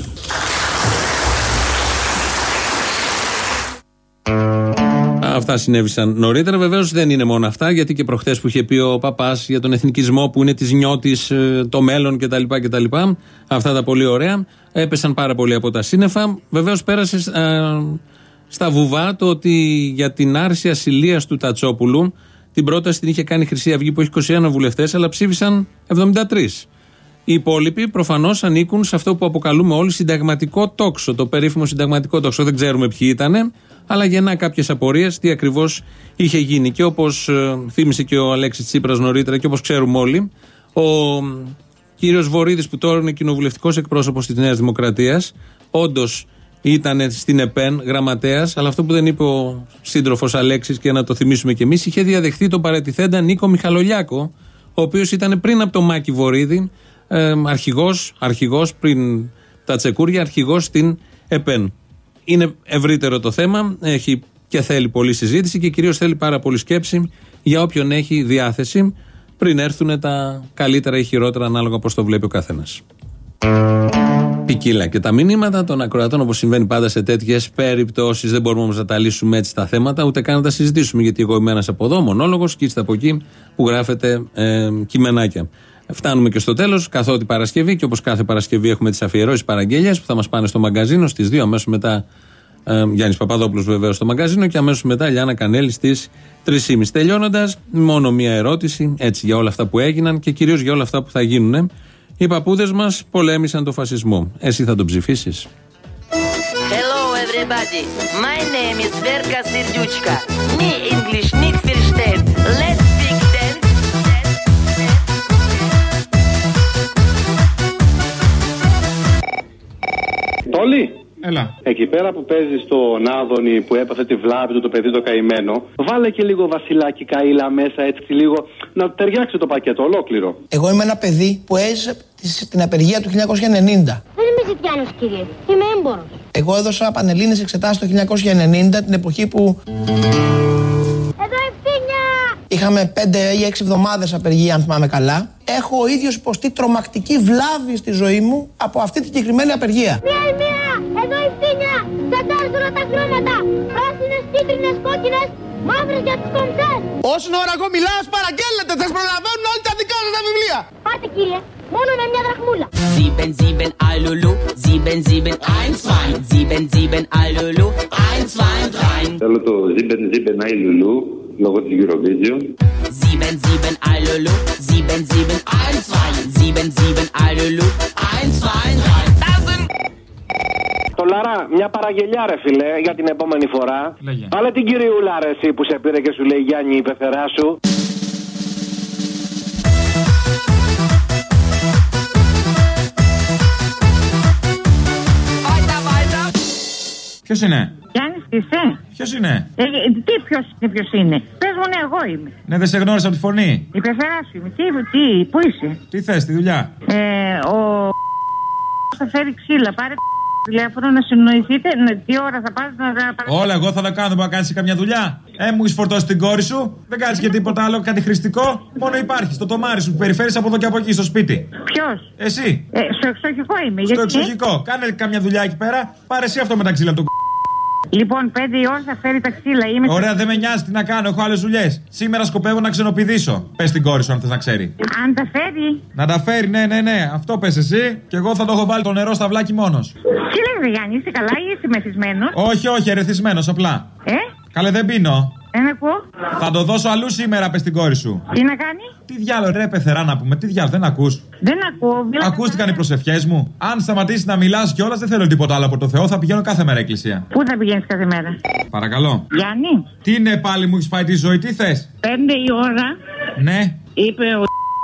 Αυτά συνέβησαν νωρίτερα. Βεβαίως δεν είναι μόνο αυτά, γιατί και προχθές που είχε πει ο Παπάς για τον εθνικισμό που είναι της νιώτης, το μέλλον κτλ. κτλ. Αυτά τα πολύ ωραία. Έπεσαν πάρα πολύ από τα σύννεφα. Βεβαίως πέρασε α, στα βουβά το ότι για την άρση ασυλίας του Τατσόπουλου την πρόταση την είχε κάνει η Χρυσή Αυγή που έχει είκοσι ένα βουλευτές, αλλά ψήφισαν εβδομήντα τρεις. Οι υπόλοιποι προφανώς ανήκουν σε αυτό που αποκαλούμε όλοι συνταγματικό τόξο, το περίφημο συνταγματικό τόξο. Δεν ξέρουμε ποιοι ήτανε, αλλά γεννά κάποιες απορίες τι ακριβώς είχε γίνει. Και όπως ε, θύμισε και ο Αλέξης Τσίπρας νωρίτερα και όπως ξέρουμε όλοι, ο κύριος Βορίδης, που τώρα είναι κοινοβουλευτικός εκπρόσωπος της Νέας Δημοκρατίας, όντως ήταν στην ΕΠΕΝ γραμματέας, αλλά αυτό που δεν είπε ο σύντροφος Αλέξης, και να το θυμίσουμε κι εμείς, είχε διαδεχθεί τον παραιτηθέντα Νίκο Μιχαλολιάκο, ο οποίος ήταν πριν από τον Μάκη Βορίδη, ε, αρχηγός, αρχηγός πριν τα τσεκούρια, αρχηγός στην ΕΠΕΝ. Είναι ευρύτερο το θέμα, έχει και θέλει πολλή συζήτηση και κυρίως θέλει πάρα πολύ σκέψη για όποιον έχει διάθεση πριν έρθουν τα καλύτερα ή χειρότερα ανάλογα πώς το βλέπει ο καθένας. Ποικίλα και τα μηνύματα των ακροατών, όπως συμβαίνει πάντα σε τέτοιες περιπτώσεις. Δεν μπορούμε όμως να τα λύσουμε έτσι τα θέματα, ούτε καν να τα συζητήσουμε, γιατί εγώ είμαι ένας από εδώ, μονόλογος, και είστε από εκεί που γράφετε ε, κειμενάκια. Φτάνουμε και στο τέλος, καθότι Παρασκευή, και όπως κάθε Παρασκευή έχουμε τις αφιερώσεις παραγγέλιας που θα μας πάνε στο μαγκαζίνο στις δύο, αμέσως μετά ε, Γιάννης Παπαδόπουλος βεβαίως στο μαγκαζίνο, και αμέσως μετά Λιάννα Κανέλη στις τρεις και μισή. Τελειώνοντας, μόνο μία ερώτηση, έτσι, για όλα αυτά που έγιναν και κυρίως για όλα αυτά που θα γίνουν. Οι παππούδες μας πολέμησαν το φασισμό. Εσύ θα τον ψηφίσεις? Hello everybody, my name is Verka Serduchka. Me English nicht versteht. Let's speak dance. Τόλι. Έλα. Εκεί πέρα που παίζει στον Άδωνη που έπαθε τη βλάβη του το παιδί το καημένο, βάλε και λίγο Βασιλάκι Καΐλα μέσα, έτσι λίγο να ταιριάξει το πακέτο ολόκληρο. Εγώ είμαι ένα παιδί που έζησε την απεργία του χίλια εννιακόσια ενενήντα. Δεν είμαι ζητιάνος, κύριε. Είμαι έμπορος. Εγώ έδωσα πανελλήνιες εξετάσεις το χίλια εννιακόσια ενενήντα, την εποχή που εδώ ευθύνια! είχαμε πέντε ή έξι εβδομάδες απεργία, αν θυμάμαι καλά. Έχω ο ίδιος υποστεί τρομακτική βλάβη στη ζωή μου από αυτή τη συγκεκριμένη απεργία. Μία η μία! Εδώ ευθύνια! Σαντάζουν τα χρώματα! Πράσινες, κίτρινες, κόκκινες, μαύρες για τις κομψές! Όσον ώρα εγώ μιλάω, παραγγέλλετε! Θα σας προλαβαίνουν όλοι τα δικά σας τα βιβλία! Πάτε, κύριε! Μόνο με μια δραχμούλα! sieben sieben Alulu, sieben sieben eins zwei, sieben sieben Alulu, eins zwei drei. Θέλω το sieben sieben Alulu λόγω της Eurovision. sieben sieben Alulu, sieben sieben eins zwei, sieben sieben Alulu, eins zwei drei. Το Λαρά, μια παραγγελιά ρε φιλέ για την επόμενη φορά. Λέγε. Βάλε την κυριούλα ρε εσύ που σε πήρε και σου λέει Γιάννη η πεθερά σου. Ποιος είναι? Γιάννης είσαι? Ποιος είναι? Ε, τι ποιος είναι, ποιος είναι? Πες μου, ναι, εγώ είμαι. Ναι, δεν σε γνώρισα από τη φωνή. Η πεθερά σου είμαι. Τι, τι, πού είσαι? Τι θες, τη δουλειά? Ε, ο θα φέρει ξύλα, πάρε τηλέφωνο να συνοηθείτε, τι ώρα θα πας να τα παρα... Όλα εγώ θα τα κάνω, να κάνεις καμιά δουλειά. Ε, μου έχεις φορτώσει την κόρη σου, δεν κάνεις και τίποτα άλλο, κάτι χρηστικό. Μόνο υπάρχει το τομάρι σου που περιφέρεις από εδώ και από εκεί στο σπίτι. Ποιος? Εσύ. Ε, στο εξοχικό είμαι. Στο γιατί... εξοχικό. Κάνε καμιά δουλειά εκεί πέρα, πάρε εσύ αυτό με τα ξύλα του. Λοιπόν, πέντε η ώρα θα φέρει τα ξύλα. Είμαι... Ωραία, δεν με νοιάζει τι να κάνω, έχω άλλες δουλειές. Σήμερα σκοπεύω να ξενοπηδήσω. Πες την κόρη σου αν θες να ξέρει. Αν τα φέρει. Να τα φέρει, ναι, ναι, ναι. Αυτό πες εσύ και εγώ θα το έχω βάλει το νερό στα βλάκι μόνος. Τι λες, Γιάννη, είσαι καλά ή είσαι μεθυσμένος? Όχι, όχι, ερεθισμένος απλά. Ε? Καλέ, δεν πίνω. Δεν ακούω. Θα το δώσω αλλού σήμερα, πες την κόρη σου. Τι να κάνει? Τι διάλογο, ρε πεθερά να πούμε, τι διάλογο, δεν ακούς? Δεν ακούω. Μιλά... Ακούστηκαν οι προσευχές μου. Αν σταματήσει να μιλάς κιόλας, δεν θέλω τίποτα άλλο από το Θεό, θα πηγαίνω κάθε μέρα εκκλησία. Πού θα πηγαίνεις κάθε μέρα? Παρακαλώ. Γιάννη. Τι είναι πάλι, μου έχεις φάει τη ζωή, τι θες? Πέντε η ώρα. Ναι. Είπε ο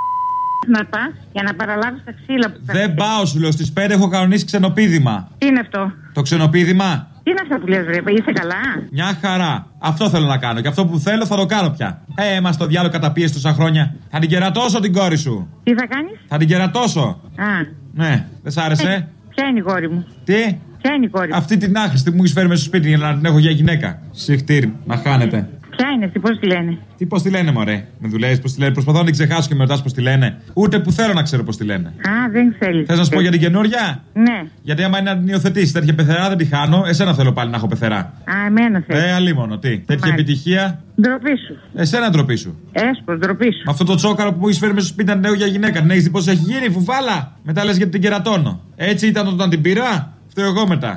να πας για να παραλάβεις τα ξύλα που θα... Δεν πάω, σου λέω, στις πέντε έχω κανονίσει ξενοπίδημα. Τι είναι αυτό? Το ξενοπίδημα. Τι είναι αυτό που λες, ρε, είσαι καλά? Μια χαρά. Αυτό θέλω να κάνω. Και αυτό που θέλω θα το κάνω πια. Ε, μα το διάλογο καταπίεση τόσα χρόνια. Θα την κερατώσω την κόρη σου. Τι θα κάνεις? Θα την κερατώσω. Α. Ναι, δεν σ' άρεσε? Ε, ποια είναι η κόρη μου? Τι? Ποια είναι η κόρη μου? Αυτή την άχρηστη που μου έχει φέρει μέσα στο σπίτι για να την έχω για γυναίκα. Συχτήρ, να χάνετε. Ποια είναι αυτή, πώς τη λένε? Τι πώς τη λένε, μωρέ? Με δουλεύεις πώς τη λένε? Προσπαθώ να την ξεχάσω και με ρωτάς πώς τη λένε. Ούτε που θέλω να ξέρω πώς τη λένε. Α, δεν θέλει. Θες να σου πω για την καινούρια? Ναι. Γιατί άμα είναι να την υιοθετήσει τέτοια πεθερά δεν τη χάνω. Εσένα θέλω πάλι να έχω πεθερά. Α, εμένα θέλω. Ε, αλίμονο, τι. Τέτοια Μάλιστα. επιτυχία. Ντροπή σου. Εσένα ντροπή σου. Έσπρο, ντροπή σου. Αυτό το τσόκαρο που μου έχει φέρει μέσα στο σπίτι να την έχω για γυναίκα. Την έχεις δει πώς έχει γίνει, φουφάλα. Μετά λες γιατί την κερατώνω. Έτσι ήταν όταν την πήρα. Φταίω εγώ μετά.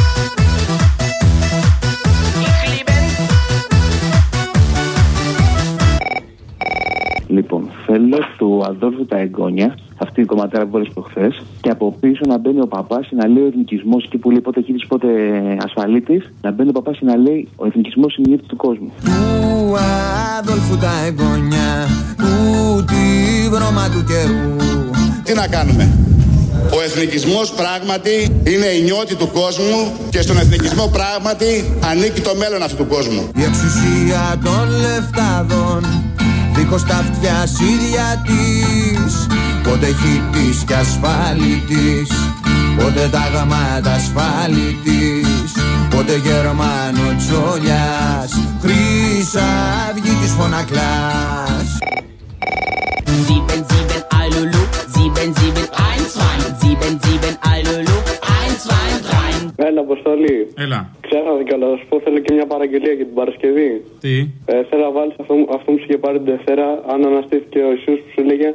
Λοιπόν, θέλω του Αδόλφου τα εγγόνια, αυτή η κομματέρα που βάλες προχθές, και από πίσω να μπαίνει ο παπάς να λέει ο εθνικισμός, εκεί που λέει πότε κύρις πότε ασφαλίτης, να μπαίνει ο παπάς να λέει ο εθνικισμός είναι η νύχτα του κόσμου. Του Αδόλφου τα εγγόνια, του τη βρώμα του καιρού. Τι να κάνουμε? Ο εθνικισμός πράγματι είναι η νιώτη του κόσμου και στον εθνικισμό πράγματι ανήκει το μέλλον αυτού του κόσμου. Η εξουσία των λεφτάδων, δίχως τα αυτιά ίδια της, Πότε χιτής κι ασφάλιτης, πότε τα γαμάτα ασφάλιτης, πότε Γερμανο Τζόλιας, Χρυσαυγή της Φωνακλάς. Sieben, sieben, Alulu, sieben, sieben, eins, zwei, sieben, sieben, Alulu, eins, zwei, drei. Έλα, Αποστολή. Έλα. Ξέχασα κιόλα να σου πω, θέλω και μια παραγγελία για την Παρασκευή. Τι? Ε, θέλω να βάλεις αυτό, αυτό που σου είχε πάρει την Δευτέρα, αν αναστήθηκε ο Ιησούς που σου λέγε.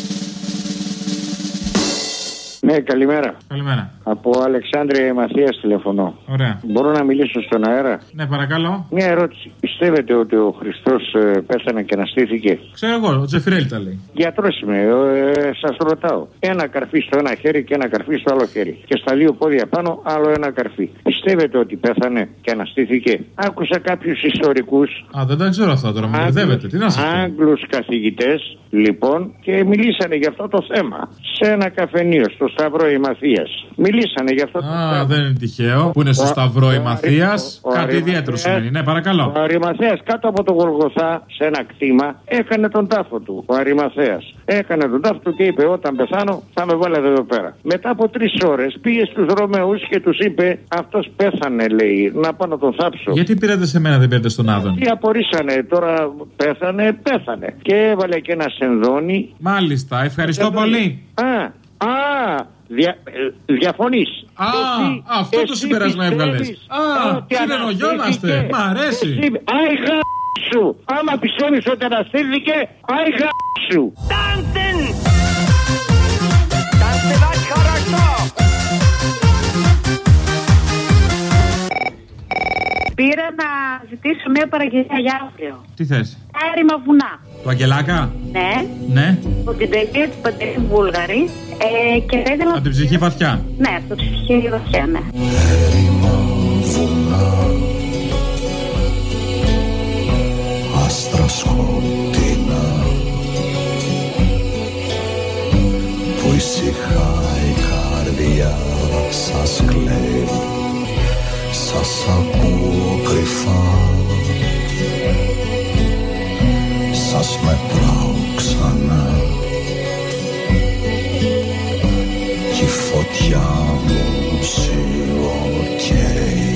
Ναι, καλημέρα. Καλημέρα. Από Αλεξάνδρεια Μαθίας τηλεφωνώ. Ωραία. Μπορώ να μιλήσω στον αέρα? Ναι, παρακαλώ. Μια ερώτηση. Πιστεύετε ότι ο Χριστός ε, πέθανε και αναστήθηκε? Ξέρω εγώ, ο Τζεφιρέλη τα λέει. Γιατρός είμαι, ε, σας ρωτάω. Ένα καρφί στο ένα χέρι και ένα καρφί στο άλλο χέρι. Και στα δύο πόδια πάνω άλλο ένα καρφί. Πιστεύετε ότι πέθανε και αναστήθηκε? Άκουσα κάποιους ιστορικούς. Α, δεν τα ξέρω αυτά τώρα, μου μπερδεύετε. Τι να σας πω. Άγγλους καθηγητές, λοιπόν, και μιλήσανε για αυτό το θέμα. Σε ένα καφενείο, στο Σταυρό η Μαθίας. Μιλήσανε για αυτό το θέμα. Α, δεν είναι τυχαίο. Που είναι στο Σταυρό η Μαθίας. Κάτι ιδιαίτερο σημαίνει. Ναι, παρακαλώ. Ο Αρημαθέας κάτω από το Γολγοθά, σε ένα κτήμα, έκανε τον τάφο του. Ο Αρημαθέας έκανε τον τάφο του και είπε: όταν πεθάνω, θα με βάλετε εδώ πέρα. Μετά από τρεις ώρες πήγε στους Ρωμαίους και τους είπε: αυτός πέθανε, λέει, να πάω να τον θάψω. Γιατί πήρατε σε μένα, δεν πήρατε στον Άδων? Τι απορρίσανε, τώρα πέθανε, πέθανε. Και έβαλε και ένα σενδόνι. Μάλιστα, ευχαριστώ πολύ. Α, α, δια, ε, διαφωνείς. Α, εσύ, αυτό εσύ το συμπέρασμα έβγαλες. Α, συνεννοιόμαστε. Μ' αρέσει. Εσύ, άι γα σου. Άμα πιστεύεις ότι αναστήθηκε, άι γα σου. Tanzen! Tanzen was Charakter! Πήρα να ζητήσω μια παραγγελία για αύριο. Τι θες? Έρημα βουνά. Του Αγγελάκα? Ναι. Ναι. Από την τελεία του Παντελή Βούλγαρη. Ε, και θα ήθελα... Από την ψυχή βαθιά. Ναι, από την ψυχή βαθιά, ναι. Έρημα βουνά, άστρα σκοτεινά, που ησυχά η καρδιά σας κλαίει, σας ακούω κρυφά, σας μετράω ξανά, κι η φωτιά μου σιωκαίει.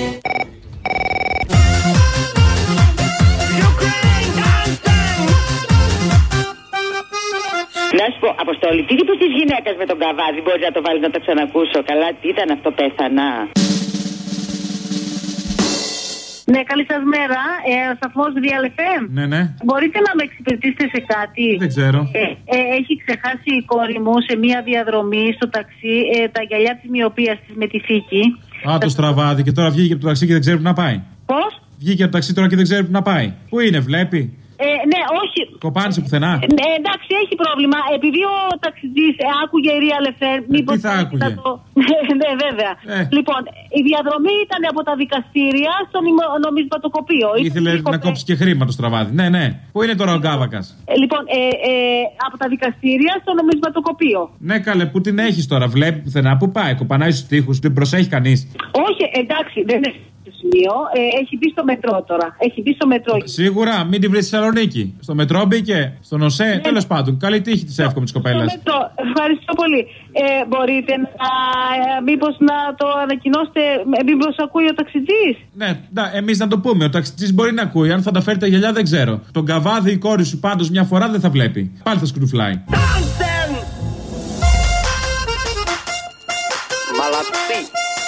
Να σου πω, Αποστόλη, τι είπες της γυναίκας με τον καβάδι, μπορείς να το βάλεις να το ξανακούσω? Καλά, τι ήταν αυτό, πέθανα. Ναι, καλή σας μέρα. Ε, σταθμός Real εφ εμ. Ναι, ναι. Μπορείτε να με εξυπηρετήσετε σε κάτι? Δεν ξέρω. Ε, ε, έχει ξεχάσει η κόρη μου σε μία διαδρομή στο ταξί ε, τα γυαλιά της μοιοπίας της με τη θήκη. Α, το στραβάδι, και τώρα βγήκε από το ταξί και δεν ξέρει που να πάει. Πώς? Βγήκε από το ταξί τώρα και δεν ξέρει που να πάει. Πού είναι, βλέπει? Ε, ναι, όχι. Κοπάνισε πουθενά. Ε, ναι, εντάξει, έχει πρόβλημα. Επειδή ο ταξιτζής ε, άκουγε Real εφ εμ, μήπως. Τι θα άκουγε? Το... ναι, βέβαια. Ε. Λοιπόν, η διαδρομή ήταν από τα δικαστήρια στο νομισματοκοπείο. Ήθελε Ήθελε να κόψει και χρήμα το στραβάδι. Ναι, ναι. Πού είναι τώρα ο Γκάβακας? Ε, λοιπόν, ε, ε, από τα δικαστήρια στο νομισματοκοπείο. Ναι, καλέ, πού την έχει τώρα? Βλέπει πουθενά? Πού πάει? Κοπανάει στου τοίχου, την προσέχει κανεί? Όχι, εντάξει, δεν είναι. Ε, έχει μπει στο μετρό τώρα. Έχει μπει στο μετρό. Σίγουρα, μην την βρει στη Θεσσαλονίκη. Στο μετρό μπήκε, στον ΟΣΕ. Ναι. Τέλος πάντων, καλή τύχη τη εύχομαι τη κοπέλα. Ευχαριστώ πολύ. Ε, μπορείτε να, ε, μήπως να το ανακοινώσετε, μήπως ακούει ο ταξιτζής? Ναι, εμείς να το πούμε. Ο ταξιτζής μπορεί να ακούει. Αν θα τα φέρει τα γυαλιά δεν ξέρω. Τον καβάδι η κόρη σου πάντως μια φορά δεν θα βλέπει. Πάλι θα σκρουφλάει. Μαλατή.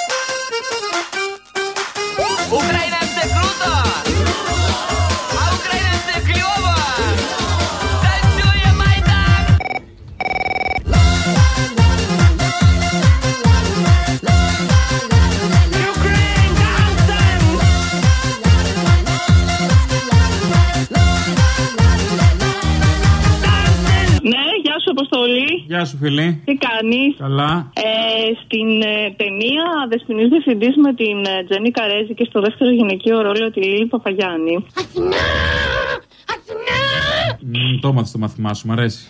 Украина это круто! А Украина это клево! Танцуем, Майдан! Ukraine dancing! Ναι, γεια σου Αποστολή. Γεια σου φίλη. Τι κάνεις? Καλά. Ε, στην ε, ταινία Δεσποινής Διευθυντής με την ε, Τζέννη Καρέζη και στο δεύτερο γυναικείο ρόλο τη Λίλη Παπαγιάννη. Αθηνά! Αθηνά! Mm, το έμαθες το μαθημά σου, μ' αρέσει.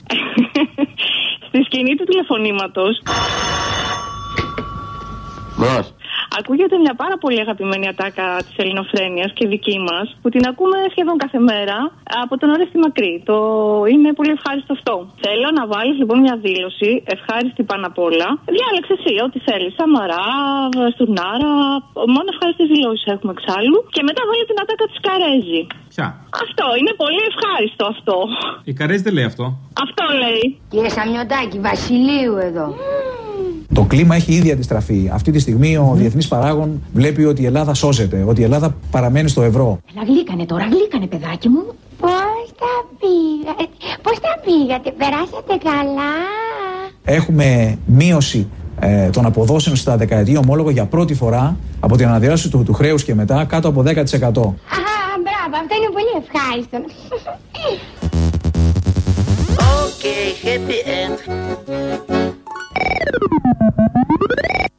Στη σκηνή του τηλεφωνήματος. Μπρος. Ακούγεται μια πάρα πολύ αγαπημένη ατάκα της ελληνοφρένειας και δική μας, που την ακούμε σχεδόν κάθε μέρα από τον Ορέστη Μακρύ. Το είναι πολύ ευχάριστο αυτό. Θέλω να βάλεις λοιπόν μια δήλωση, ευχάριστη πάνω απ' όλα. Διάλεξε εσύ ό,τι θέλεις. Σαμαρά, Στουρνάρα, μόνο ευχάριστες δηλώσεις έχουμε εξάλλου. Και μετά βάλει την ατάκα της Καρέζη. Ποια? Αυτό είναι πολύ ευχάριστο αυτό. Η Καρέζη δεν λέει αυτό. Αυτό λέει. Κύριε Σαμιωτάκη, Βασιλείου εδώ. Το κλίμα έχει ήδη αντιστραφεί. Αυτή τη στιγμή ο διεθνής παράγων βλέπει ότι η Ελλάδα σώζεται, ότι η Ελλάδα παραμένει στο ευρώ. Έλα, γλύκανε τώρα, γλύκανε παιδάκι μου. Πώς τα πήγατε, πώς τα πήγατε, περάσατε καλά? Έχουμε μείωση ε, των αποδόσεων στα δεκαετή ομόλογο για πρώτη φορά από την αναδιάρθρωση του, του χρέους και μετά κάτω από δέκα τοις εκατό. Α, μπράβο, αυτό είναι πολύ ευχάριστο. Okay, happy end.